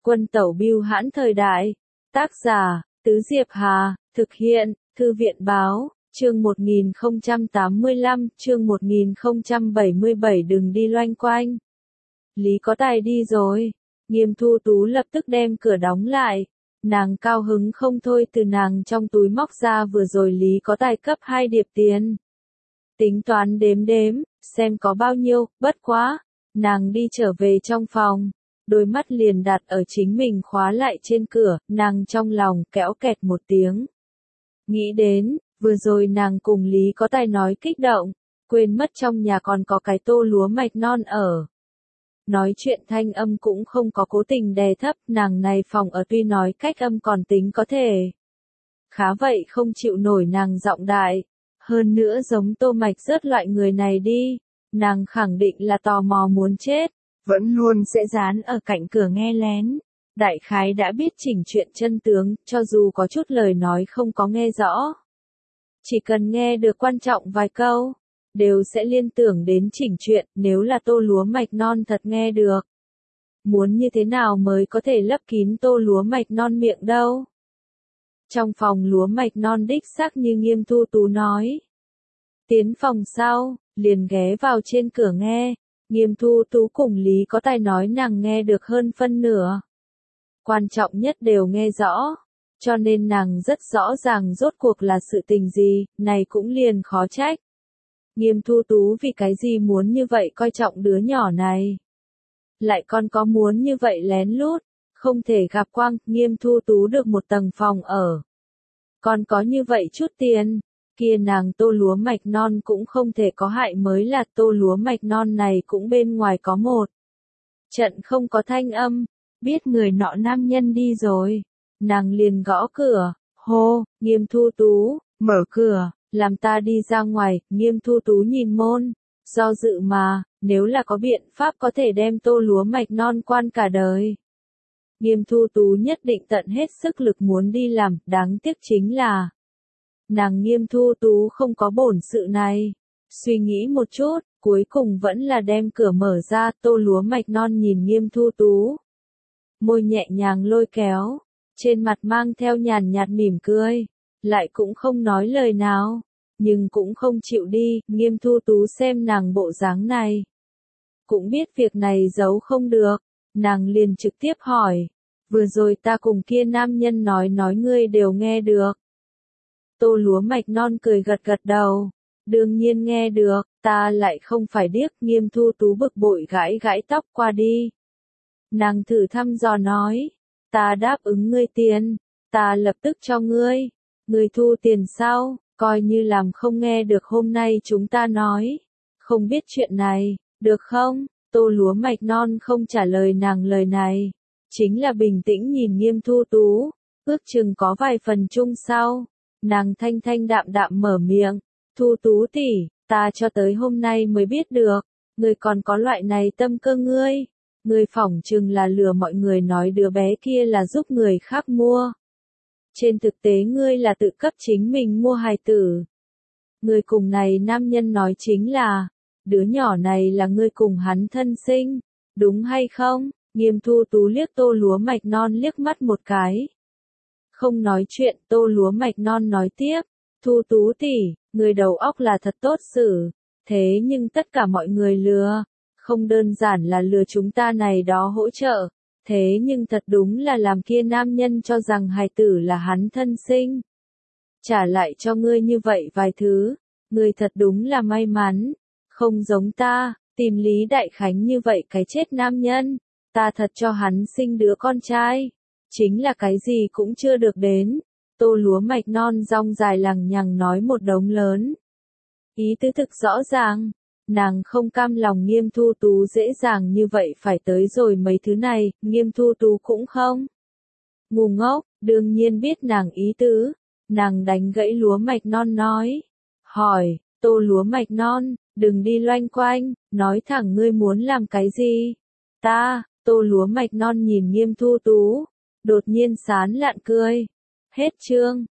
Quân tẩu bưu hãn thời đại. Tác giả, Tứ Diệp Hà, thực hiện, Thư viện báo, chương 1085, chương 1077 đừng đi loanh quanh. Lý Có Tài đi rồi. Nghiêm Thu Tú lập tức đem cửa đóng lại. Nàng cao hứng không thôi, từ nàng trong túi móc ra vừa rồi Lý Có Tài cấp 2 điệp tiền. Tính toán đếm, xem có bao nhiêu, bất quá. Nàng đi trở về trong phòng. Đôi mắt liền đặt ở chính mình khóa lại trên cửa, nàng trong lòng kéo kẹt một tiếng. Nghĩ đến, vừa rồi nàng cùng Lý Có Tài nói kích động, quên mất trong nhà còn có cái tô lúa mạch non ở. Nói chuyện thanh âm cũng không có cố tình đè thấp, nàng này phòng ở tuy nói cách âm còn tính có thể. Khá vậy không chịu nổi nàng giọng đại, hơn nữa giống Tô Mạch rớt loại người này đi, nàng khẳng định là tò mò muốn chết. Vẫn luôn sẽ dán ở cạnh cửa nghe lén. Đại khái đã biết chỉnh chuyện chân tướng, cho dù có chút lời nói không có nghe rõ. Chỉ cần nghe được quan trọng vài câu, đều sẽ liên tưởng đến chỉnh chuyện, nếu là tô lúa mạch non thật nghe được. Muốn như thế nào mới có thể lấp kín tô lúa mạch non miệng đâu. Trong phòng lúa mạch non đích xác như Nghiêm Thu Tú nói. Tiến phòng sau, liền ghé vào trên cửa nghe. Nghiêm Thu Tú cùng Lý Có Tài nói nàng nghe được hơn phân nửa. Quan trọng nhất đều nghe rõ, cho nên nàng rất rõ ràng rốt cuộc là sự tình gì, này cũng liền khó trách. Nghiêm Thu Tú vì cái gì muốn như vậy coi trọng đứa nhỏ này. Lại còn có muốn như vậy lén lút, không thể gặp quang, Nghiêm Thu Tú được một tầng phòng ở. Còn có như vậy chút tiền. Kia nàng tô lúa mạch non cũng không thể có hại, mới là tô lúa mạch non này cũng bên ngoài có một trận không có thanh âm, biết người nọ nam nhân đi rồi, nàng liền gõ cửa, hô, Nghiêm Thu Tú, mở cửa, làm ta đi ra ngoài. Nghiêm Thu Tú nhìn môn, do dự mà, nếu là có biện pháp có thể đem tô lúa mạch non quan cả đời. Nghiêm Thu Tú nhất định tận hết sức lực muốn đi làm, đáng tiếc chính là nàng Nghiêm Thu Tú không có bổn sự này. Suy nghĩ một chút, cuối cùng vẫn là đem cửa mở ra. Tô lúa mạch non nhìn Nghiêm Thu Tú, môi nhẹ nhàng lôi kéo, trên mặt mang theo nhàn nhạt mỉm cười, lại cũng không nói lời nào, nhưng cũng không chịu đi. Nghiêm Thu Tú xem nàng bộ dáng này, cũng biết việc này giấu không được, nàng liền trực tiếp hỏi, vừa rồi ta cùng kia nam nhân nói ngươi đều nghe được. Tô lúa mạch non cười gật đầu, đương nhiên nghe được, ta lại không phải điếc. Nghiêm Thu Tú bực bội gãi tóc qua đi. Nàng thử thăm dò nói, ta đáp ứng ngươi tiền, ta lập tức cho ngươi thu tiền sau, coi như làm không nghe được hôm nay chúng ta nói, không biết chuyện này, được không? Tô lúa mạch non không trả lời nàng lời này, chính là bình tĩnh nhìn Nghiêm Thu Tú, ước chừng có vài phần chung sau. Nàng thanh đạm mở miệng, Thu Tú tỷ, ta cho tới hôm nay mới biết được, ngươi còn có loại này tâm cơ ngươi phỏng chừng là lừa mọi người nói đứa bé kia là giúp người khác mua. Trên thực tế ngươi là tự cấp chính mình mua hài tử. Ngươi cùng này nam nhân nói chính là, đứa nhỏ này là ngươi cùng hắn thân sinh, đúng hay không? Nghiêm Thu Tú liếc tô lúa mạch non liếc mắt một cái. Không nói chuyện, tô lúa mạch non nói tiếp, Thu Tú tỷ, người đầu óc là thật tốt xử, thế nhưng tất cả mọi người lừa, không đơn giản là lừa chúng ta này đó hỗ trợ, thế nhưng thật đúng là làm kia nam nhân cho rằng hài tử là hắn thân sinh. Trả lại cho ngươi như vậy vài thứ, ngươi thật đúng là may mắn, không giống ta, tìm Lý Đại Khánh như vậy cái chết nam nhân, ta thật cho hắn sinh đứa con trai. Chính là cái gì cũng chưa được đến. Tô lúa mạch non rong dài lằng nhằng nói một đống lớn. Ý tứ thực rõ ràng, nàng không cam lòng Nghiêm Thu Tú dễ dàng như vậy phải tới rồi mấy thứ này. Nghiêm Thu Tú cũng không ngu ngốc, đương nhiên biết nàng ý tứ. Nàng đánh gãy lúa mạch non nói, hỏi, tô lúa mạch non, đừng đi loanh quanh, nói thẳng ngươi muốn làm cái gì. Tô lúa mạch non nhìn Nghiêm Thu Tú, đột nhiên sán lạn cười. Hết chương.